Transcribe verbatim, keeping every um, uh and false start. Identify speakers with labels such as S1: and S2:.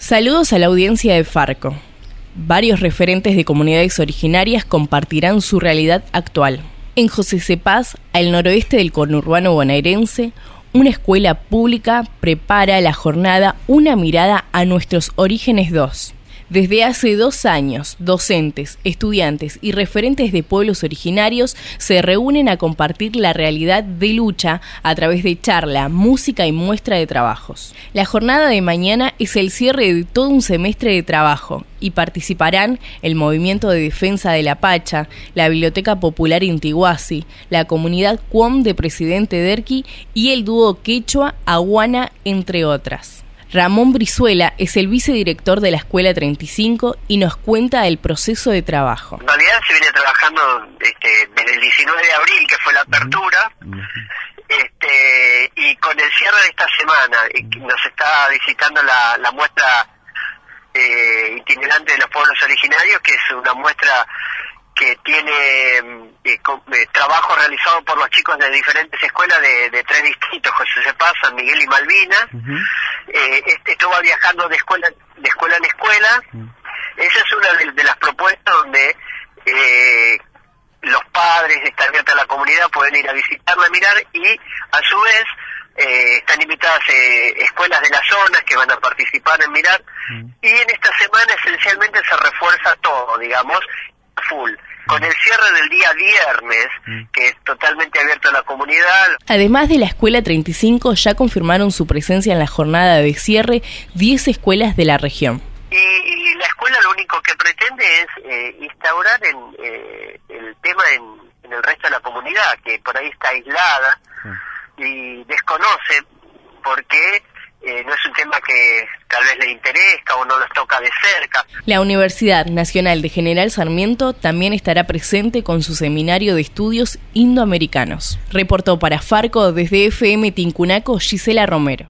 S1: Saludos a la audiencia de Farco. Varios referentes de comunidades originarias compartirán su realidad actual. En José C. Paz, al noroeste del conurbano bonaerense, una escuela pública prepara la jornada Una mirada a nuestros orígenes dos. Desde hace dos años, docentes, estudiantes y referentes de pueblos originarios se reúnen a compartir la realidad de lucha a través de charla, música y muestra de trabajos. La jornada de mañana es el cierre de todo un semestre de trabajo y participarán el Movimiento de Defensa de la Pacha, la Biblioteca Popular Intihuasi, la comunidad Cuom de Presidente Derqui y el dúo quechua Aguana, entre otras. Ramón Brizuela es el vicedirector de la Escuela treinta y cinco y nos cuenta el proceso de trabajo.
S2: En realidad se viene trabajando este, desde el diecinueve de abril, que fue la apertura, este, y con el cierre de esta semana, nos está visitando la, la muestra eh, itinerante de los pueblos originarios, que es una muestra que tiene eh, con, eh, trabajo realizado por los chicos de diferentes escuelas de, de tres distritos, José C. Paz, San Miguel y Malvinas. Uh-huh. eh, este, esto va viajando de escuela, de escuela en escuela. Uh-huh. Esa es una de, de las propuestas donde eh, los padres, está abierta a la comunidad, pueden ir a visitarla, a mirar, y a su vez eh, están invitadas eh, escuelas de las zonas que van a participar en mirar. Uh-huh. Y en esta semana esencialmente se refuerza todo, digamos, full, con el cierre del día viernes, que es totalmente abierto a la comunidad.
S1: Además de la Escuela treinta y cinco, ya confirmaron su presencia en la jornada de cierre diez escuelas de la región.
S2: Y, y la escuela lo único que pretende es eh, instaurar en, eh, el tema en, en el resto de la comunidad, que por ahí está aislada y desconoce por qué. Eh, no es un tema que tal vez le interesa o no los toca de cerca.
S1: La Universidad Nacional de General Sarmiento también estará presente con su seminario de estudios indoamericanos. Reportó para Farco desde F M Tincunaco Gisela Romero.